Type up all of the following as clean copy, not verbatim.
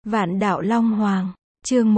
Vạn đạo Long Hoàng, chương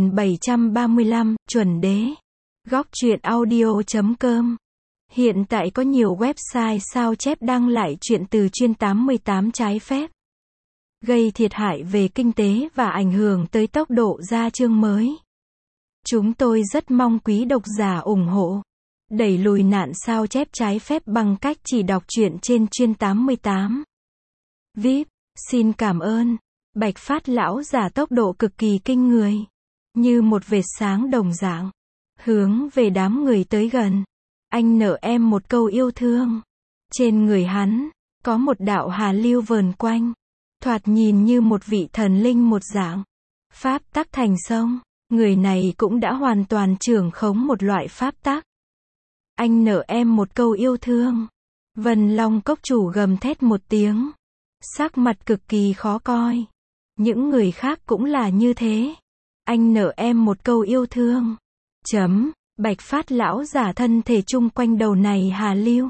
1735, chuẩn đế. Góc truyện audio.com. Hiện tại có nhiều website sao chép đăng lại truyện từ chuyên 88 trái phép, gây thiệt hại về kinh tế và ảnh hưởng tới tốc độ ra chương mới. Chúng tôi rất mong quý độc giả ủng hộ, đẩy lùi nạn sao chép trái phép bằng cách chỉ đọc truyện trên chuyên 88. VIP, xin cảm ơn. Bạch Phát lão giả tốc độ cực kỳ kinh người, như một vệt sáng đồng dạng, hướng về đám người tới gần. Anh nợ em một câu yêu thương. Trên người hắn, có một đạo hà lưu vờn quanh, thoạt nhìn như một vị thần linh một dạng. Pháp tắc thành sông, người này cũng đã hoàn toàn trưởng khống một loại pháp tắc. Anh nợ em một câu yêu thương. Vân Long cốc chủ gầm thét một tiếng, sắc mặt cực kỳ khó coi. Những người khác cũng là như thế. Anh nợ em một câu yêu thương. Bạch Phát lão giả thân thể chung quanh đầu này hà lưu,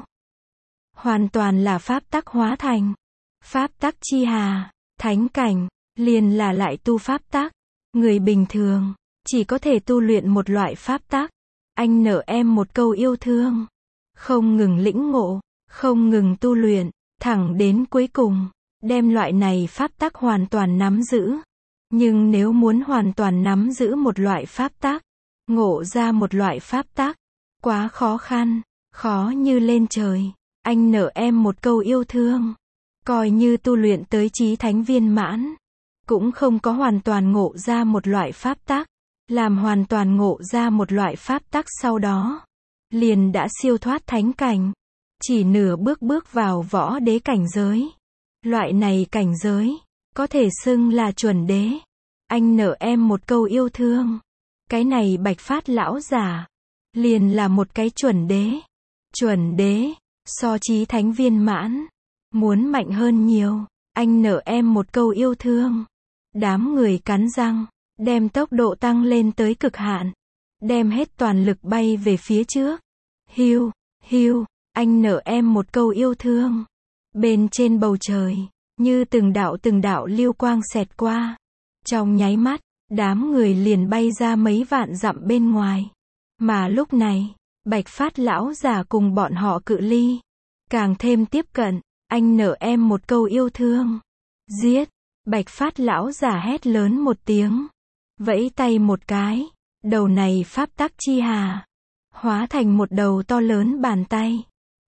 hoàn toàn là pháp tắc hóa thành. Pháp tắc chi hà, thánh cảnh, liền là lại tu pháp tắc. Người bình thường, chỉ có thể tu luyện một loại pháp tắc. Anh nợ em một câu yêu thương. Không ngừng lĩnh ngộ, không ngừng tu luyện, thẳng đến cuối cùng, đem loại này pháp tắc hoàn toàn nắm giữ. Nhưng nếu muốn hoàn toàn nắm giữ một loại pháp tắc, ngộ ra một loại pháp tắc, quá khó khăn, khó như lên trời. Anh nợ em một câu yêu thương. Coi như tu luyện tới chí thánh viên mãn, cũng không có hoàn toàn ngộ ra một loại pháp tắc. Làm hoàn toàn ngộ ra một loại pháp tắc sau đó, liền đã siêu thoát thánh cảnh, chỉ nửa bước bước vào võ đế cảnh giới. Loại này cảnh giới, có thể xưng là chuẩn đế. Anh nợ em một câu yêu thương. Cái này Bạch Phát lão giả, liền là một cái chuẩn đế. Chuẩn đế, so chí thánh viên mãn, muốn mạnh hơn nhiều. Anh nợ em một câu yêu thương. Đám người cắn răng, đem tốc độ tăng lên tới cực hạn, đem hết toàn lực bay về phía trước. Hiu, hiu, anh nợ em một câu yêu thương. Bên trên bầu trời, như từng đạo lưu quang xẹt qua. Trong nháy mắt, đám người liền bay ra mấy vạn dặm bên ngoài. Mà lúc này, Bạch Phát lão giả cùng bọn họ cự ly càng thêm tiếp cận. Anh nợ em một câu yêu thương. Giết! Bạch Phát lão giả hét lớn một tiếng, vẫy tay một cái, đầu này pháp tắc chi hà hóa thành một đầu to lớn bàn tay,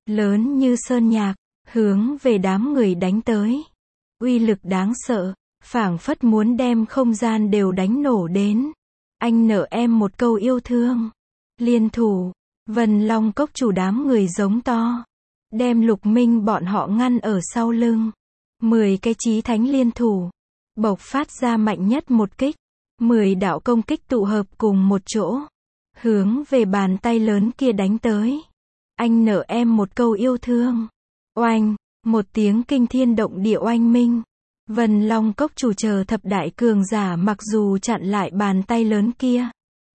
lớn như sơn nhạc, hướng về đám người đánh tới. Uy lực đáng sợ, phảng phất muốn đem không gian đều đánh nổ đến. Anh nợ em một câu yêu thương. Liên thủ, Vân Long cốc chủ đám người giống to, đem Lục Minh bọn họ ngăn ở sau lưng. 10 cái chí thánh liên thủ, bộc phát ra mạnh nhất một kích. 10 đạo công kích tụ hợp cùng một chỗ, hướng về bàn tay lớn kia đánh tới. Anh nợ em một câu yêu thương. Oanh, một tiếng kinh thiên động địa oanh minh. Vân Long cốc chủ chờ thập đại cường giả mặc dù chặn lại bàn tay lớn kia,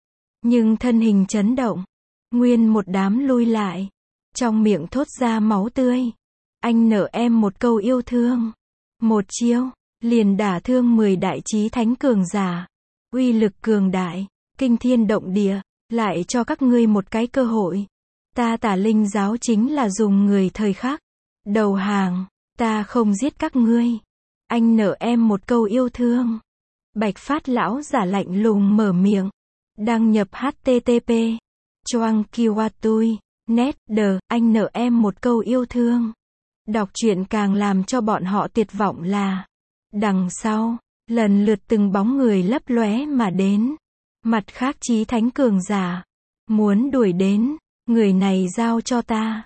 nhưng thân hình chấn động, nguyên một đám lui lại, trong miệng thốt ra máu tươi. Anh nợ em một câu yêu thương. Một chiêu, liền đả thương 10 đại chí thánh cường giả. Uy lực cường đại, kinh thiên động địa, lại cho các ngươi một cái cơ hội. Ta Tả Linh giáo chính là dùng người thời khắc đầu hàng, ta không giết các ngươi. Anh nợ em một câu yêu thương. Bạch Phát lão giả lạnh lùng mở miệng. Đăng nhập http choang kiwatui net đờ. Anh nợ em một câu yêu thương. Đọc truyện càng làm cho bọn họ tuyệt vọng là, đằng sau, lần lượt từng bóng người lấp lóe mà đến. Mặt khác chí thánh cường giả, muốn đuổi đến, người này giao cho ta.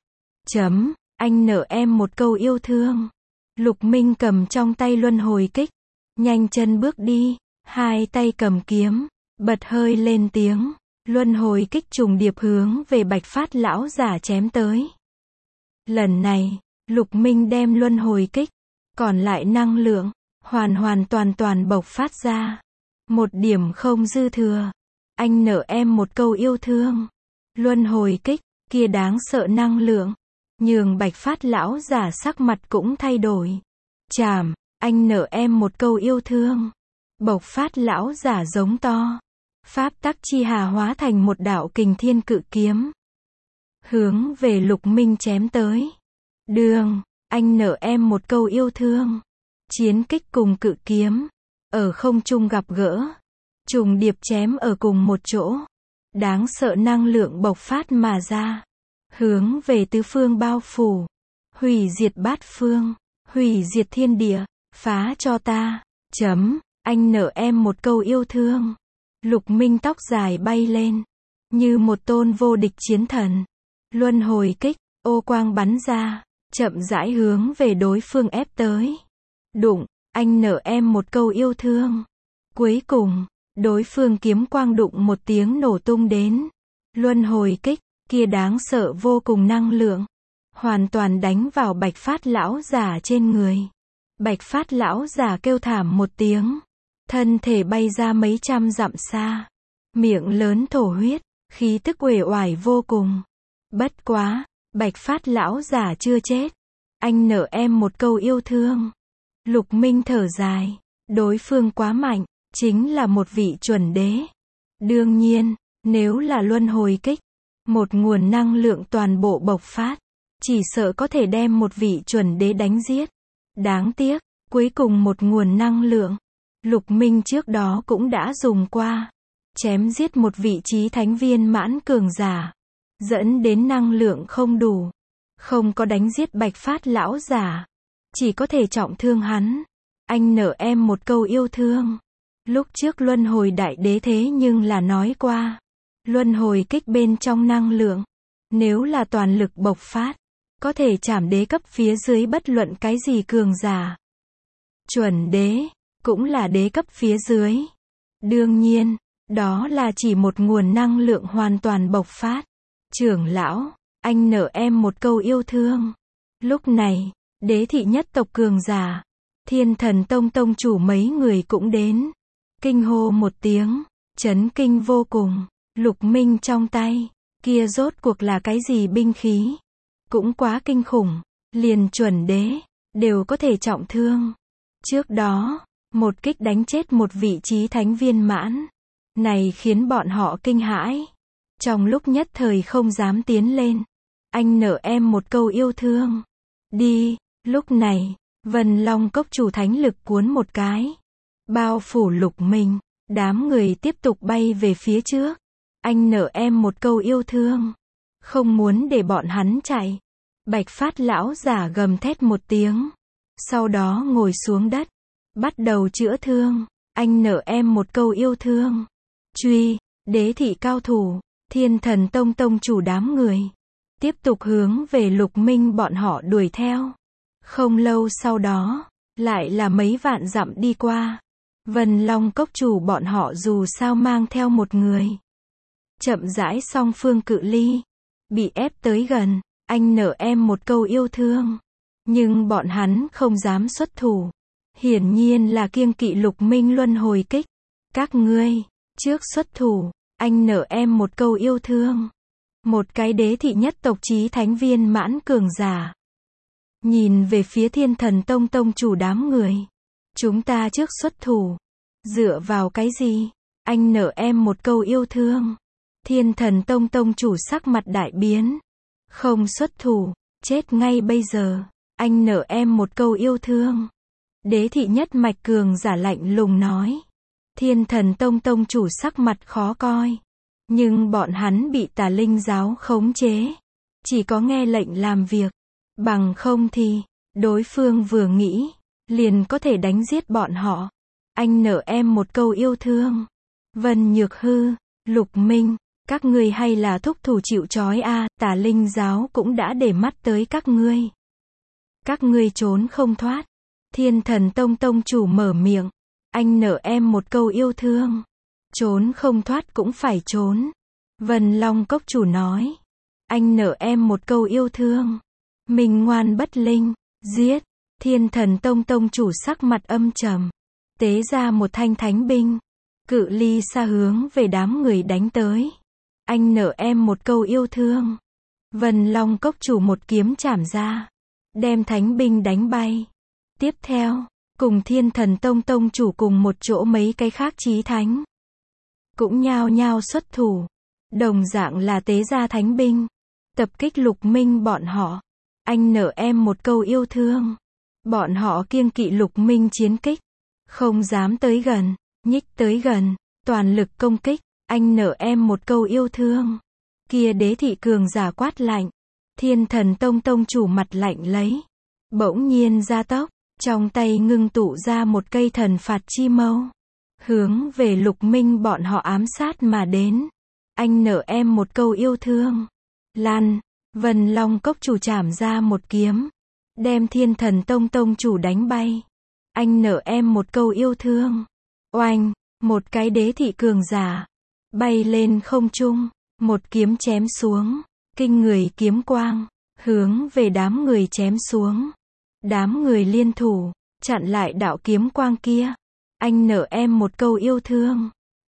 Anh nợ em một câu yêu thương. Lục Minh cầm trong tay luân hồi kích, nhanh chân bước đi, hai tay cầm kiếm, bật hơi lên tiếng. Luân hồi kích trùng điệp hướng về Bạch Phát lão giả chém tới. Lần này, Lục Minh đem luân hồi kích, còn lại năng lượng, hoàn toàn bộc phát ra. Một điểm không dư thừa. Anh nợ em một câu yêu thương. Luân hồi kích, kia đáng sợ năng lượng, nhường Bạch Phát lão giả sắc mặt cũng thay đổi. Chảm, anh nợ em một câu yêu thương. Bộc phát lão giả giống to. Pháp tắc chi hà hóa thành một đạo kình thiên cự kiếm. Hướng về Lục Minh chém tới. Đường, anh nợ em một câu yêu thương. Chiến kích cùng cự kiếm. Ở không trung gặp gỡ. Trùng điệp chém ở cùng một chỗ. Đáng sợ năng lượng bộc phát mà ra. Hướng về tứ phương bao phủ. Hủy diệt bát phương. Hủy diệt thiên địa. Phá cho ta. Anh nợ em một câu yêu thương. Lục Minh tóc dài bay lên. Như một tôn vô địch chiến thần. Luân hồi kích. Ô quang bắn ra. Chậm rãi hướng về đối phương ép tới. Đụng. Anh nợ em một câu yêu thương. Cuối cùng, đối phương kiếm quang đụng một tiếng nổ tung đến. Luân hồi kích, kia đáng sợ vô cùng năng lượng. Hoàn toàn đánh vào Bạch Phát lão giả trên người. Bạch Phát lão giả kêu thảm một tiếng. Thân thể bay ra mấy trăm dặm xa. Miệng lớn thổ huyết, khí tức uể oải vô cùng. Bất quá, Bạch Phát lão giả chưa chết. Anh nợ em một câu yêu thương. Lục Minh thở dài. Đối phương quá mạnh, chính là một vị chuẩn đế. Đương nhiên, nếu là luân hồi kích, một nguồn năng lượng toàn bộ bộc phát, chỉ sợ có thể đem một vị chuẩn đế đánh giết. Đáng tiếc, cuối cùng một nguồn năng lượng, Lục Minh trước đó cũng đã dùng qua. Chém giết một vị trí thánh viên mãn cường giả. Dẫn đến năng lượng không đủ. Không có đánh giết Bạch Phát lão giả. Chỉ có thể trọng thương hắn. Anh nợ em một câu yêu thương. Lúc trước luân hồi đại đế thế nhưng là nói qua. Luân hồi kích bên trong năng lượng. Nếu là toàn lực bộc phát. Có thể chảm đế cấp phía dưới bất luận cái gì cường giả. Chuẩn đế. Cũng là đế cấp phía dưới. Đương nhiên. Đó là chỉ một nguồn năng lượng hoàn toàn bộc phát. Trưởng lão. Anh nợ em một câu yêu thương. Lúc này. Đế thị nhất tộc cường giả. Thiên Thần Tông tông chủ mấy người cũng đến. Kinh hô một tiếng. Chấn kinh vô cùng. Lục Minh trong tay. Kia rốt cuộc là cái gì binh khí. Cũng quá kinh khủng. Liền chuẩn đế. Đều có thể trọng thương. Trước đó. Một kích đánh chết một vị trí thánh viên mãn. Này khiến bọn họ kinh hãi. Trong lúc nhất thời không dám tiến lên. Anh nợ em một câu yêu thương. Đi. Lúc này, Vân Long cốc chủ thánh lực cuốn một cái. Bao phủ Lục Minh. Đám người tiếp tục bay về phía trước. Anh nợ em một câu yêu thương. Không muốn để bọn hắn chạy. Bạch Phát lão giả gầm thét một tiếng. Sau đó ngồi xuống đất. Bắt đầu chữa thương. Anh nợ em một câu yêu thương. Truy, đế thị cao thủ. Thiên Thần Tông tông chủ đám người. Tiếp tục hướng về Lục Minh bọn họ đuổi theo. Không lâu sau đó, lại là mấy vạn dặm đi qua. Vân Long cốc chủ bọn họ dù sao mang theo một người. Chậm rãi song phương cự ly. Bị ép tới gần, anh nợ em một câu yêu thương. Nhưng bọn hắn không dám xuất thủ. Hiển nhiên là kiêng kỵ Lục Minh luân hồi kích. Các ngươi, trước xuất thủ, anh nợ em một câu yêu thương. Một cái đế thị nhất tộc chí thánh viên mãn cường giả. Nhìn về phía Thiên Thần Tông tông chủ đám người. Chúng ta trước xuất thủ. Dựa vào cái gì? Anh nợ em một câu yêu thương. Thiên Thần Tông tông chủ sắc mặt đại biến. Không xuất thủ, chết ngay bây giờ. Anh nợ em một câu yêu thương. Đế thị nhất mạch cường giả lạnh lùng nói. Thiên Thần Tông tông chủ sắc mặt khó coi. Nhưng bọn hắn bị Tà Linh giáo khống chế. Chỉ có nghe lệnh làm việc. Bằng không thì, đối phương vừa nghĩ, liền có thể đánh giết bọn họ. Anh nợ em một câu yêu thương. Vân Nhược Hư, Lục Minh, các ngươi hay là thúc thủ chịu trói a, Tà Linh giáo cũng đã để mắt tới các ngươi. Các ngươi trốn không thoát. Thiên Thần Tông tông chủ mở miệng. Anh nợ em một câu yêu thương. Trốn không thoát cũng phải trốn. Vân Long cốc chủ nói. Anh nợ em một câu yêu thương. Minh ngoan bất linh, giết. Thiên Thần Tông tông chủ sắc mặt âm trầm. Tế ra một thanh thánh binh. Cự ly xa hướng về đám người đánh tới. Anh nợ em một câu yêu thương. Vân Long cốc chủ một kiếm chảm ra. Đem thánh binh đánh bay. Tiếp theo, cùng Thiên Thần Tông tông chủ cùng một chỗ mấy cái khác chí thánh. Cũng nhao nhao xuất thủ. Đồng dạng là tế gia thánh binh. Tập kích Lục Minh bọn họ. Anh nợ em một câu yêu thương. Bọn họ kiêng kỵ Lục Minh chiến kích. Không dám tới gần, nhích tới gần, toàn lực công kích. Anh nợ em một câu yêu thương. Kia đế thị cường giả quát lạnh. Thiên Thần Tông tông chủ mặt lạnh lấy. Bỗng nhiên ra tốc, trong tay ngưng tụ ra một cây thần phạt chi mâu. Hướng về Lục Minh bọn họ ám sát mà đến. Anh nợ em một câu yêu thương. Lan, Vân Long cốc chủ chảm ra một kiếm. Đem Thiên Thần Tông tông chủ đánh bay. Anh nợ em một câu yêu thương. Oanh, một cái đế thị cường giả. Bay lên không trung, một kiếm chém xuống. Kinh người kiếm quang, hướng về đám người chém xuống. Đám người liên thủ, chặn lại đạo kiếm quang kia. Anh nợ em một câu yêu thương.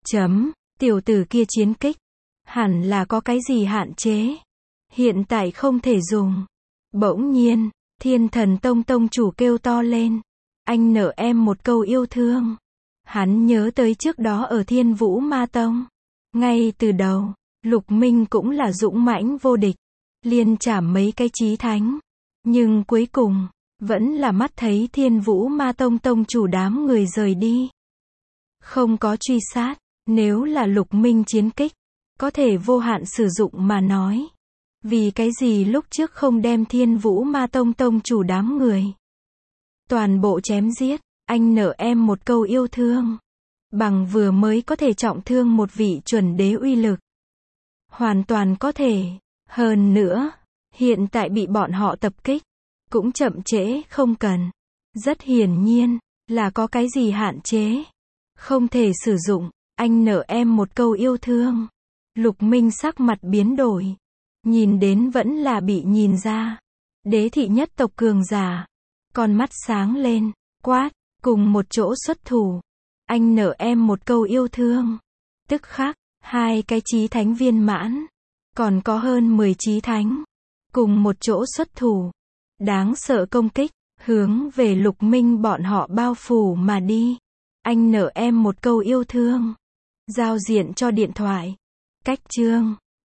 Tiểu tử kia chiến kích. Hẳn là có cái gì hạn chế. Hiện tại không thể dùng. Bỗng nhiên, Thiên Thần Tông tông chủ kêu to lên. Anh nợ em một câu yêu thương. Hắn nhớ tới trước đó ở Thiên Vũ Ma Tông. Ngay từ đầu, Lục Minh cũng là dũng mãnh vô địch. Liên chảm mấy cái chí thánh. Nhưng cuối cùng, vẫn là mắt thấy Thiên Vũ Ma Tông tông chủ đám người rời đi. Không có truy sát. Nếu là Lục Minh chiến kích, có thể vô hạn sử dụng mà nói. Vì cái gì lúc trước không đem Thiên Vũ Ma Tông tông chủ đám người toàn bộ chém giết. Anh nợ em một câu yêu thương. Bằng vừa mới có thể trọng thương một vị chuẩn đế uy lực. Hoàn toàn có thể. Hơn nữa, hiện tại bị bọn họ tập kích. Cũng chậm trễ không cần. Rất hiển nhiên, là có cái gì hạn chế. Không thể sử dụng. Anh nợ em một câu yêu thương. Lục Minh sắc mặt biến đổi. Nhìn đến vẫn là bị nhìn ra. Đế thị nhất tộc cường giả. Con mắt sáng lên. Quát, cùng một chỗ xuất thủ. Anh nợ em một câu yêu thương. Tức khắc, hai cái chí thánh viên mãn. Còn có hơn 10 chí thánh. Cùng một chỗ xuất thủ. Đáng sợ công kích. Hướng về Lục Minh bọn họ bao phủ mà đi. Anh nợ em một câu yêu thương. Giao diện cho điện thoại. Cách chương